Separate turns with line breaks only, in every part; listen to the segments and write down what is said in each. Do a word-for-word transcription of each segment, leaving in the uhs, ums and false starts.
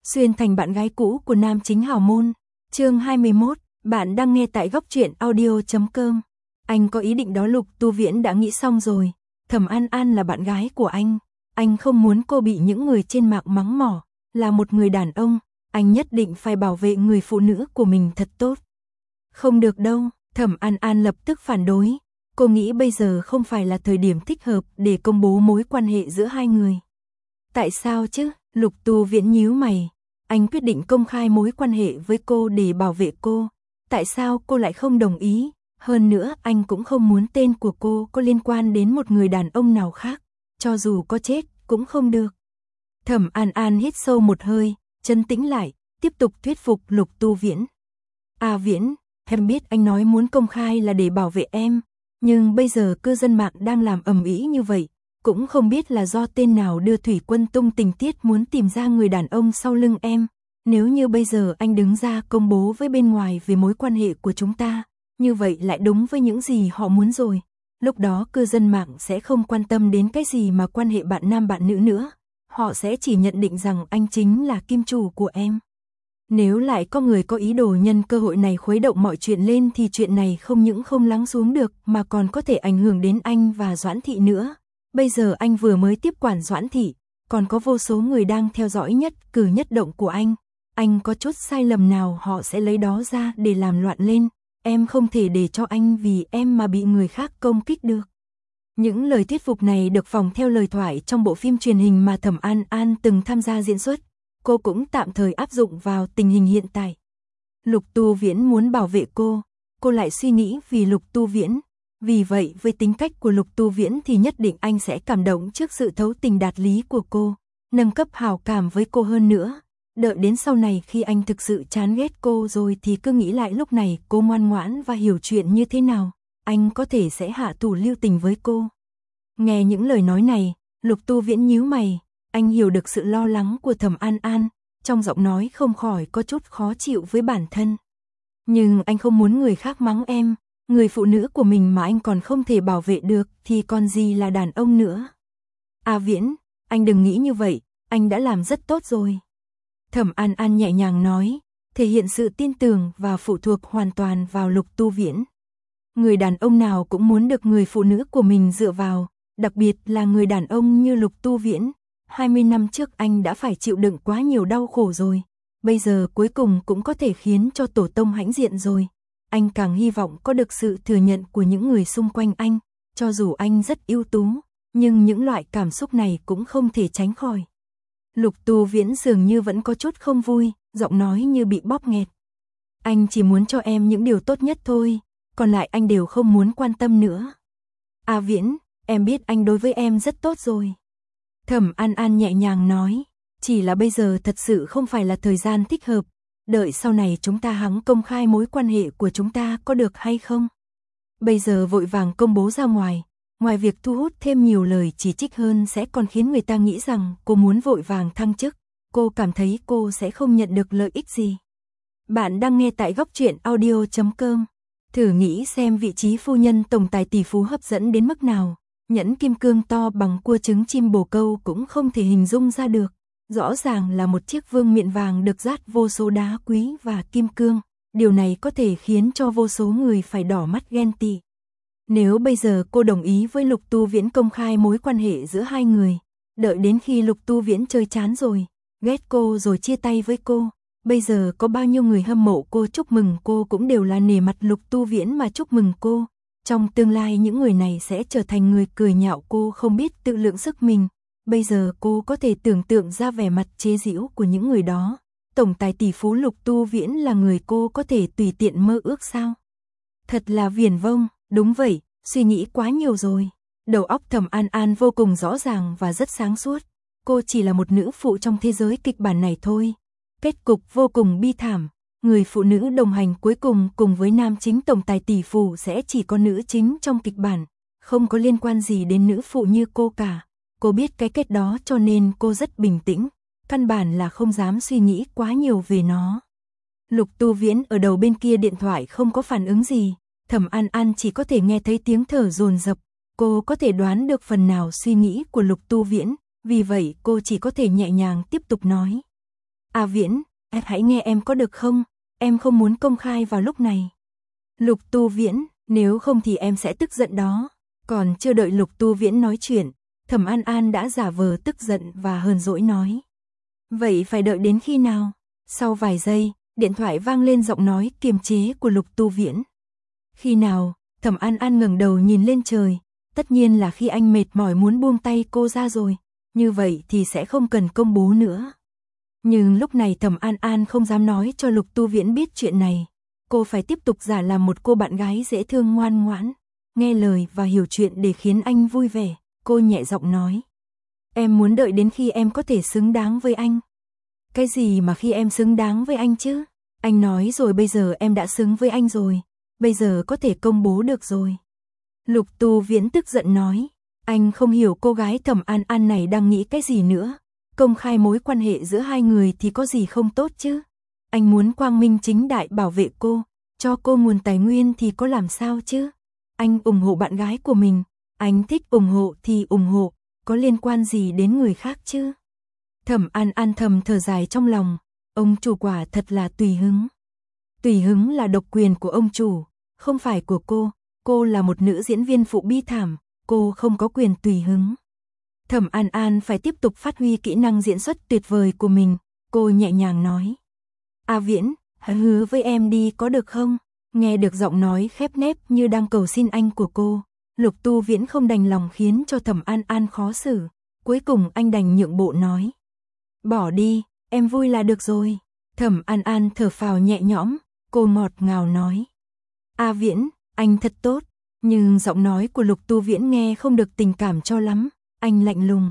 xuyên thành bạn gái cũ của nam chính hào môn. Chương hai mươi mốt, bạn đang nghe tại góc truyện audio chấm com. Anh có ý định đó, Lục Tu Viễn đã nghĩ xong rồi. Thẩm An An là bạn gái của anh. Anh không muốn cô bị những người trên mạng mắng mỏ. Là một người đàn ông, anh nhất định phải bảo vệ người phụ nữ của mình thật tốt. Không được đâu, Thẩm An An lập tức phản đối. Cô nghĩ bây giờ không phải là thời điểm thích hợp để công bố mối quan hệ giữa hai người. Tại sao chứ? Lục Tu Viễn nhíu mày. Anh quyết định công khai mối quan hệ với cô để bảo vệ cô. Tại sao cô lại không đồng ý? Hơn nữa anh cũng không muốn tên của cô có liên quan đến một người đàn ông nào khác. Cho dù có chết cũng không được. Thẩm An An hít sâu một hơi, trấn tĩnh lại, tiếp tục thuyết phục Lục Tu Viễn. À Viễn, em biết anh nói muốn công khai là để bảo vệ em. Nhưng bây giờ cư dân mạng đang làm ầm ĩ như vậy. Cũng không biết là do tên nào đưa Thủy Quân tung tình tiết muốn tìm ra người đàn ông sau lưng em. Nếu như bây giờ anh đứng ra công bố với bên ngoài về mối quan hệ của chúng ta, như vậy lại đúng với những gì họ muốn rồi. Lúc đó cư dân mạng sẽ không quan tâm đến cái gì mà quan hệ bạn nam bạn nữ nữa. Họ sẽ chỉ nhận định rằng anh chính là kim chủ của em. Nếu lại có người có ý đồ nhân cơ hội này khuấy động mọi chuyện lên thì chuyện này không những không lắng xuống được mà còn có thể ảnh hưởng đến anh và Doãn Thị nữa. Bây giờ anh vừa mới tiếp quản Doãn Thị, còn có vô số người đang theo dõi nhất cử nhất động của anh. Anh có chút sai lầm nào họ sẽ lấy đó ra để làm loạn lên. Em không thể để cho anh vì em mà bị người khác công kích được. Những lời thuyết phục này được phỏng theo lời thoại trong bộ phim truyền hình mà Thẩm An An từng tham gia diễn xuất. Cô cũng tạm thời áp dụng vào tình hình hiện tại. Lục Tu Viễn muốn bảo vệ cô, cô lại suy nghĩ vì Lục Tu Viễn. Vì vậy với tính cách của Lục Tu Viễn thì nhất định anh sẽ cảm động trước sự thấu tình đạt lý của cô, nâng cấp hào cảm với cô hơn nữa. Đợi đến sau này khi anh thực sự chán ghét cô rồi thì cứ nghĩ lại lúc này cô ngoan ngoãn và hiểu chuyện như thế nào, anh có thể sẽ hạ thủ lưu tình với cô. Nghe những lời nói này, Lục Tu Viễn nhíu mày, anh hiểu được sự lo lắng của Thẩm An An, trong giọng nói không khỏi có chút khó chịu với bản thân. Nhưng anh không muốn người khác mắng em, người phụ nữ của mình mà anh còn không thể bảo vệ được thì còn gì là đàn ông nữa. À Viễn, anh đừng nghĩ như vậy, anh đã làm rất tốt rồi. Thẩm An An nhẹ nhàng nói, thể hiện sự tin tưởng và phụ thuộc hoàn toàn vào Lục Tu Viễn. Người đàn ông nào cũng muốn được người phụ nữ của mình dựa vào, đặc biệt là người đàn ông như Lục Tu Viễn. hai mươi năm trước anh đã phải chịu đựng quá nhiều đau khổ rồi, bây giờ cuối cùng cũng có thể khiến cho tổ tông hãnh diện rồi. Anh càng hy vọng có được sự thừa nhận của những người xung quanh anh, cho dù anh rất ưu tú, nhưng những loại cảm xúc này cũng không thể tránh khỏi. Lục Tu Viễn dường như vẫn có chút không vui, giọng nói như bị bóp nghẹt. Anh chỉ muốn cho em những điều tốt nhất thôi, còn lại anh đều không muốn quan tâm nữa. À Viễn, em biết anh đối với em rất tốt rồi. Thẩm An An nhẹ nhàng nói, chỉ là bây giờ thật sự không phải là thời gian thích hợp, đợi sau này chúng ta hẵng công khai mối quan hệ của chúng ta có được hay không? Bây giờ vội vàng công bố ra ngoài, ngoài việc thu hút thêm nhiều lời chỉ trích hơn sẽ còn khiến người ta nghĩ rằng cô muốn vội vàng thăng chức, cô cảm thấy cô sẽ không nhận được lợi ích gì. Bạn đang nghe tại góc truyện audio chấm com. Thử nghĩ xem vị trí phu nhân tổng tài tỷ phú hấp dẫn đến mức nào. Nhẫn kim cương to bằng cua trứng chim bồ câu cũng không thể hình dung ra được. Rõ ràng là một chiếc vương miện vàng được dát vô số đá quý và kim cương. Điều này có thể khiến cho vô số người phải đỏ mắt ghen tị. Nếu bây giờ cô đồng ý với Lục Tu Viễn công khai mối quan hệ giữa hai người, đợi đến khi Lục Tu Viễn chơi chán rồi, ghét cô rồi chia tay với cô, bây giờ có bao nhiêu người hâm mộ cô chúc mừng cô cũng đều là nể mặt Lục Tu Viễn mà chúc mừng cô. Trong tương lai những người này sẽ trở thành người cười nhạo cô không biết tự lượng sức mình. Bây giờ cô có thể tưởng tượng ra vẻ mặt chế giễu của những người đó. Tổng tài tỷ phú Lục Tu Viễn là người cô có thể tùy tiện mơ ước sao? Thật là viển vông, đúng vậy, suy nghĩ quá nhiều rồi. Đầu óc Thẩm An An vô cùng rõ ràng và rất sáng suốt. Cô chỉ là một nữ phụ trong thế giới kịch bản này thôi. Kết cục vô cùng bi thảm. Người phụ nữ đồng hành cuối cùng cùng với nam chính tổng tài tỷ phú sẽ chỉ có nữ chính trong kịch bản. Không có liên quan gì đến nữ phụ như cô cả. Cô biết cái kết đó cho nên cô rất bình tĩnh. Căn bản là không dám suy nghĩ quá nhiều về nó. Lục Tu Viễn ở đầu bên kia điện thoại không có phản ứng gì. Thẩm An An chỉ có thể nghe thấy tiếng thở dồn dập. Cô có thể đoán được phần nào suy nghĩ của Lục Tu Viễn. Vì vậy cô chỉ có thể nhẹ nhàng tiếp tục nói. A Viễn, em hãy nghe em có được không? Em không muốn công khai vào lúc này. Lục Tu Viễn, nếu không thì em sẽ tức giận đó. Còn chưa đợi Lục Tu Viễn nói chuyện, Thẩm An An đã giả vờ tức giận và hờn dỗi nói. Vậy phải đợi đến khi nào? Sau vài giây, điện thoại vang lên giọng nói kiềm chế của Lục Tu Viễn. Khi nào? Thẩm An An ngẩng đầu nhìn lên trời. Tất nhiên là khi anh mệt mỏi muốn buông tay cô ra rồi. Như vậy thì sẽ không cần công bố nữa. Nhưng lúc này Thẩm An An không dám nói cho Lục Tu Viễn biết chuyện này. Cô phải tiếp tục giả làm một cô bạn gái dễ thương ngoan ngoãn, nghe lời và hiểu chuyện để khiến anh vui vẻ. Cô nhẹ giọng nói. Em muốn đợi đến khi em có thể xứng đáng với anh. Cái gì mà khi em xứng đáng với anh chứ? Anh nói rồi, bây giờ em đã xứng với anh rồi. Bây giờ có thể công bố được rồi. Lục Tu Viễn tức giận nói. Anh không hiểu cô gái Thẩm An An này đang nghĩ cái gì nữa. Công khai mối quan hệ giữa hai người thì có gì không tốt chứ? Anh muốn quang minh chính đại bảo vệ cô, cho cô nguồn tài nguyên thì có làm sao chứ? Anh ủng hộ bạn gái của mình, anh thích ủng hộ thì ủng hộ, có liên quan gì đến người khác chứ? Thẩm An An thầm thở dài trong lòng, ông chủ quả thật là tùy hứng. Tùy hứng là độc quyền của ông chủ, không phải của cô, cô là một nữ diễn viên phụ bi thảm, cô không có quyền tùy hứng. Thẩm An An phải tiếp tục phát huy kỹ năng diễn xuất tuyệt vời của mình, cô nhẹ nhàng nói. A Viễn, hãy hứa với em đi có được không? Nghe được giọng nói khép nép như đang cầu xin anh của cô, Lục Tu Viễn không đành lòng khiến cho Thẩm An An khó xử, cuối cùng anh đành nhượng bộ nói. Bỏ đi, em vui là được rồi. Thẩm An An thở phào nhẹ nhõm, cô ngọt ngào nói. A Viễn, anh thật tốt, nhưng giọng nói của Lục Tu Viễn nghe không được tình cảm cho lắm, anh lạnh lùng.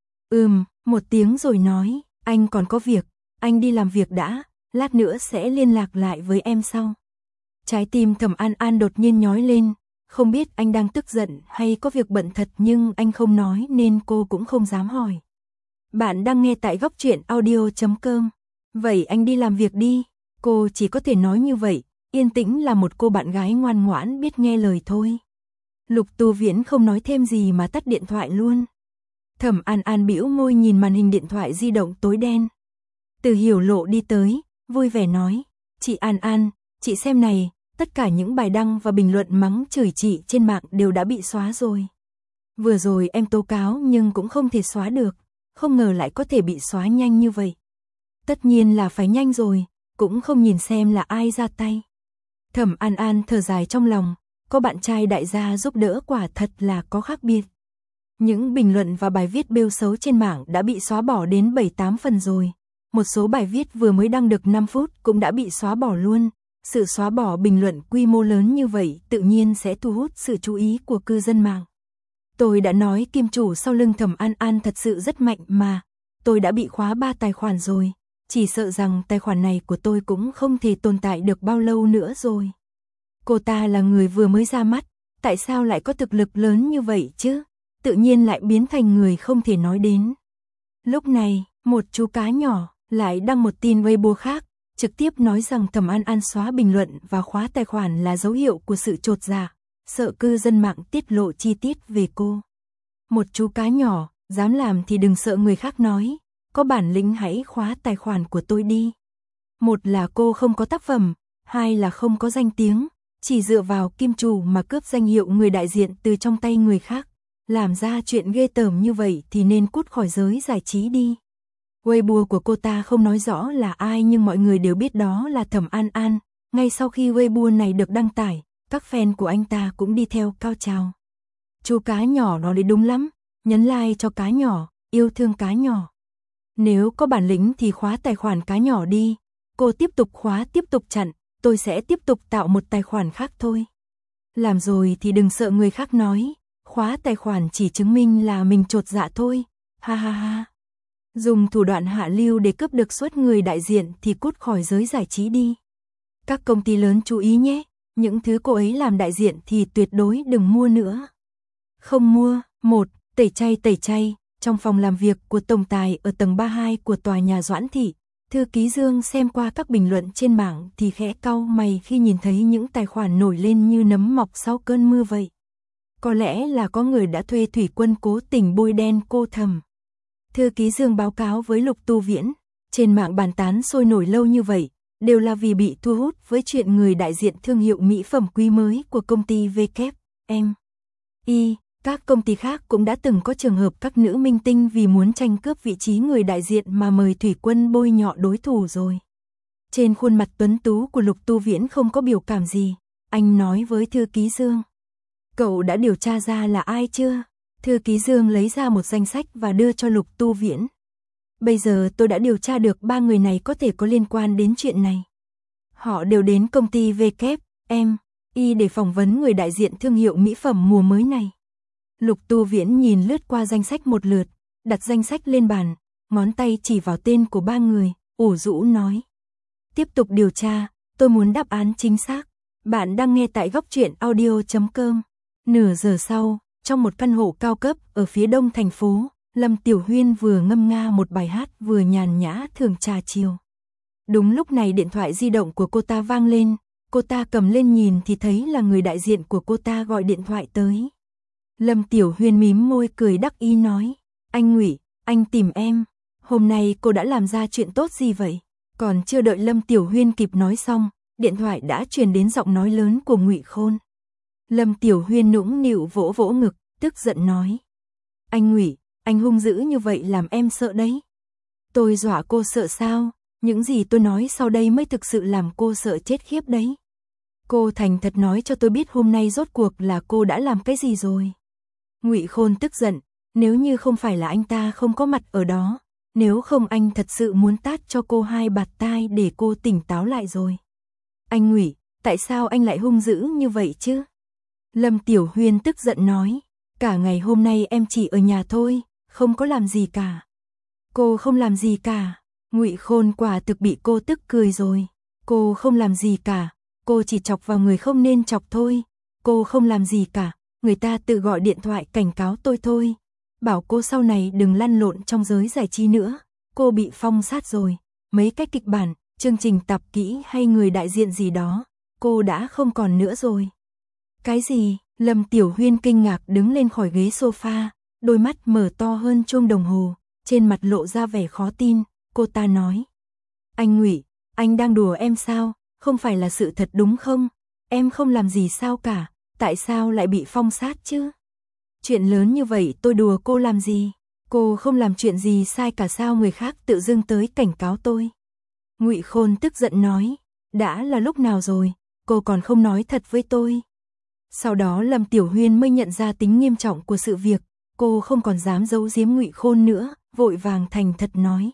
Ừm, một tiếng rồi nói, anh còn có việc, anh đi làm việc đã, lát nữa sẽ liên lạc lại với em sau. Trái tim Thẩm An An đột nhiên nhói lên, không biết anh đang tức giận hay có việc bận thật nhưng anh không nói nên cô cũng không dám hỏi. Bạn đang nghe tại góc truyện audio chấm com. Vậy anh đi làm việc đi, cô chỉ có thể nói như vậy, yên tĩnh là một cô bạn gái ngoan ngoãn biết nghe lời thôi. Lục Tu Viễn không nói thêm gì mà tắt điện thoại luôn. Thẩm An An bĩu môi nhìn màn hình điện thoại di động tối đen. Từ Hiểu Lộ đi tới, vui vẻ nói, chị An An, chị xem này, tất cả những bài đăng và bình luận mắng chửi chị trên mạng đều đã bị xóa rồi. Vừa rồi em tố cáo nhưng cũng không thể xóa được, không ngờ lại có thể bị xóa nhanh như vậy. Tất nhiên là phải nhanh rồi, cũng không nhìn xem là ai ra tay. Thẩm An An thở dài trong lòng, có bạn trai đại gia giúp đỡ quả thật là có khác biệt. Những bình luận và bài viết bêu xấu trên mạng đã bị xóa bỏ đến bảy tám phần rồi. Một số bài viết vừa mới đăng được năm phút cũng đã bị xóa bỏ luôn. Sự xóa bỏ bình luận quy mô lớn như vậy tự nhiên sẽ thu hút sự chú ý của cư dân mạng. Tôi đã nói kim chủ sau lưng Thẩm An An thật sự rất mạnh mà. Tôi đã bị khóa ba tài khoản rồi. Chỉ sợ rằng tài khoản này của tôi cũng không thể tồn tại được bao lâu nữa rồi. Cô ta là người vừa mới ra mắt, tại sao lại có thực lực lớn như vậy chứ? Tự nhiên lại biến thành người không thể nói đến. Lúc này, một chú cá nhỏ lại đăng một tin Weibo khác, trực tiếp nói rằng Thẩm An An xóa bình luận và khóa tài khoản là dấu hiệu của sự chột dạ, sợ cư dân mạng tiết lộ chi tiết về cô. Một chú cá nhỏ, dám làm thì đừng sợ người khác nói, có bản lĩnh hãy khóa tài khoản của tôi đi. Một là cô không có tác phẩm, hai là không có danh tiếng, chỉ dựa vào kim chủ mà cướp danh hiệu người đại diện từ trong tay người khác. Làm ra chuyện ghê tởm như vậy thì nên cút khỏi giới giải trí đi. Weibo của cô ta không nói rõ là ai nhưng mọi người đều biết đó là Thẩm An An. Ngay sau khi Weibo này được đăng tải, các fan của anh ta cũng đi theo cao trào. Chú cá nhỏ nó đấy đúng lắm, nhấn like cho cá nhỏ, yêu thương cá nhỏ. Nếu có bản lĩnh thì khóa tài khoản cá nhỏ đi. Cô tiếp tục khóa tiếp tục chặn, tôi sẽ tiếp tục tạo một tài khoản khác thôi. Làm rồi thì đừng sợ người khác nói. Khóa tài khoản chỉ chứng minh là mình chột dạ thôi, ha ha ha. Dùng thủ đoạn hạ lưu để cướp được suất người đại diện thì cút khỏi giới giải trí đi. Các công ty lớn chú ý nhé, những thứ cô ấy làm đại diện thì tuyệt đối đừng mua nữa. Không mua. Một. Tẩy chay tẩy chay, trong phòng làm việc của tổng tài ở tầng ba mươi hai của tòa nhà Doãn Thị, thư ký Dương xem qua các bình luận trên mạng thì khẽ cau mày khi nhìn thấy những tài khoản nổi lên như nấm mọc sau cơn mưa vậy. Có lẽ là có người đã thuê thủy quân cố tình bôi đen cô Thẩm. Thư ký Dương báo cáo với Lục Tu Viễn, Trên mạng bàn tán sôi nổi lâu như vậy, đều là vì bị thu hút với chuyện người đại diện thương hiệu mỹ phẩm quý mới của công ty vê kép em i. Các công ty khác cũng đã từng có trường hợp các nữ minh tinh vì muốn tranh cướp vị trí người đại diện mà mời Thủy Quân bôi nhọ đối thủ rồi. Trên khuôn mặt tuấn tú của Lục Tu Viễn không có biểu cảm gì, anh nói với thư ký Dương. Cậu đã điều tra ra là ai chưa? Thư ký Dương lấy ra một danh sách và đưa cho Lục Tu Viễn. Bây giờ tôi đã điều tra được ba người này có thể có liên quan đến chuyện này. Họ đều đến công ty vê kép em i để phỏng vấn người đại diện thương hiệu mỹ phẩm mùa mới này. Lục Tu Viễn nhìn lướt qua danh sách một lượt, đặt danh sách lên bàn, ngón tay chỉ vào tên của ba người, ủ rũ nói. Tiếp tục điều tra, tôi muốn đáp án chính xác. Bạn đang nghe tại góc truyện audio chấm com. Nửa giờ sau, trong một căn hộ cao cấp ở phía đông thành phố, Lâm Tiểu Huyên vừa ngâm nga một bài hát vừa nhàn nhã thưởng trà chiều. Đúng lúc này điện thoại di động của cô ta vang lên, cô ta cầm lên nhìn thì thấy là người đại diện của cô ta gọi điện thoại tới. Lâm Tiểu Huyên mím môi cười đắc ý nói, anh Ngụy, anh tìm em, hôm nay cô đã làm ra chuyện tốt gì vậy? Còn chưa đợi Lâm Tiểu Huyên kịp nói xong, điện thoại đã truyền đến giọng nói lớn của Ngụy Khôn. Lâm Tiểu Huyên nũng nịu vỗ vỗ ngực, tức giận nói, anh Ngụy, anh hung dữ như vậy làm em sợ đấy. Tôi dọa cô sợ sao? Những gì tôi nói sau đây mới thực sự làm cô sợ chết khiếp đấy. Cô thành thật nói cho tôi biết hôm nay rốt cuộc là cô đã làm cái gì rồi. Ngụy Khôn tức giận, nếu như không phải là anh ta không có mặt ở đó, nếu không anh thật sự muốn tát cho cô hai bạt tai để cô tỉnh táo lại rồi. Anh Ngụy, tại sao anh lại hung dữ như vậy chứ? Lâm Tiểu Huyên tức giận nói, cả ngày hôm nay em chỉ ở nhà thôi, không có làm gì cả. Cô không làm gì cả. Ngụy Khôn quả thực bị cô tức cười rồi. Cô không làm gì cả, cô chỉ chọc vào người không nên chọc thôi. Cô không làm gì cả, người ta tự gọi điện thoại cảnh cáo tôi thôi. Bảo cô sau này đừng lăn lộn trong giới giải trí nữa. Cô bị phong sát rồi, mấy cái kịch bản, chương trình tập kỹ hay người đại diện gì đó, cô đã không còn nữa rồi. Cái gì? Lâm Tiểu Huyên kinh ngạc đứng lên khỏi ghế sofa, đôi mắt mở to hơn chuông đồng hồ, trên mặt lộ ra vẻ khó tin. Cô ta nói, anh Ngụy, anh đang đùa em sao? Không phải là sự thật đúng không? Em không làm gì sao cả, tại sao lại bị phong sát chứ? Chuyện lớn như vậy tôi đùa cô làm gì? Cô không làm chuyện gì sai cả sao người khác tự dưng tới cảnh cáo tôi? Ngụy Khôn tức giận nói, đã là lúc nào rồi, cô còn không nói thật với tôi. Sau đó Lâm Tiểu Huyên mới nhận ra tính nghiêm trọng của sự việc, cô không còn dám giấu giếm Ngụy Khôn nữa, vội vàng thành thật nói.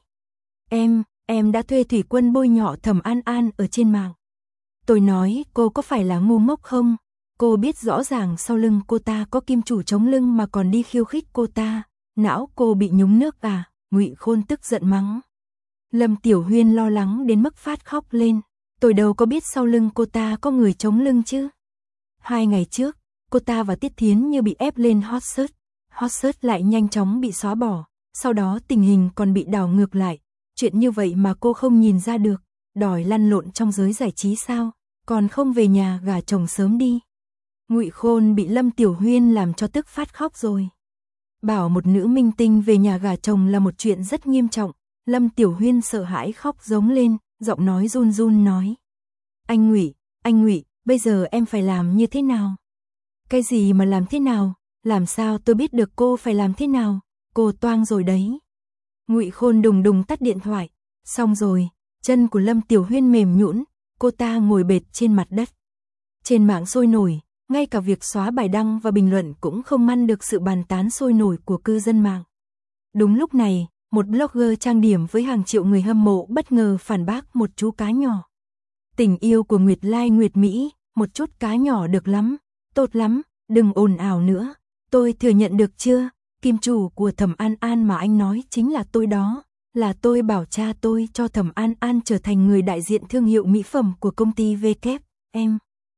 Em, em đã thuê Thủy Quân bôi nhọ Thẩm An An ở trên mạng. Tôi nói cô có phải là ngu ngốc không? Cô biết rõ ràng sau lưng cô ta có kim chủ chống lưng mà còn đi khiêu khích cô ta. Não cô bị nhúng nước à? Ngụy Khôn tức giận mắng. Lâm Tiểu Huyên lo lắng đến mức phát khóc lên. Tôi đâu có biết sau lưng cô ta có người chống lưng chứ. Hai ngày trước, cô ta và Tiết Thiến như bị ép lên hot search. Hot search lại nhanh chóng bị xóa bỏ. Sau đó tình hình còn bị đảo ngược lại. Chuyện như vậy mà cô không nhìn ra được, đòi lăn lộn trong giới giải trí sao, còn không về nhà gả chồng sớm đi. Ngụy Khôn bị Lâm Tiểu Huyên làm cho tức phát khóc rồi. Bảo một nữ minh tinh về nhà gả chồng là một chuyện rất nghiêm trọng, Lâm Tiểu Huyên sợ hãi khóc giống lên, giọng nói run run nói. Anh Ngụy, anh Ngụy, bây giờ em phải làm như thế nào? Cái gì mà làm thế nào? Làm sao tôi biết được cô phải làm thế nào? Cô toang rồi đấy. Ngụy Khôn đùng đùng tắt điện thoại, xong rồi, chân của Lâm Tiểu Huyên mềm nhũn, cô ta ngồi bệt trên mặt đất. Trên mạng sôi nổi, ngay cả việc xóa bài đăng và bình luận cũng không ngăn được sự bàn tán sôi nổi của cư dân mạng. Đúng lúc này, một blogger trang điểm với hàng triệu người hâm mộ bất ngờ phản bác một chú cá nhỏ. Tình yêu của Nguyệt Lai Nguyệt Mỹ, một chút cá nhỏ được lắm, tốt lắm, đừng ồn ào nữa, tôi thừa nhận được chưa? Kim chủ của Thẩm An An mà anh nói chính là tôi đó, là tôi bảo cha tôi cho Thẩm An An trở thành người đại diện thương hiệu mỹ phẩm của công ty vê kép em.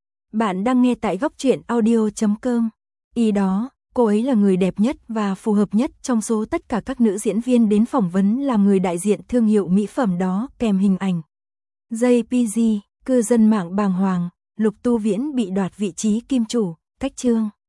Bạn đang nghe tại góc truyện audio chấm com. Ý đó, cô ấy là người đẹp nhất và phù hợp nhất trong số tất cả các nữ diễn viên đến phỏng vấn làm người đại diện thương hiệu mỹ phẩm đó kèm hình ảnh. jê pê giê, cư dân mạng bàng hoàng, Lục Tu Viễn bị đoạt vị trí kim chủ, cách chương.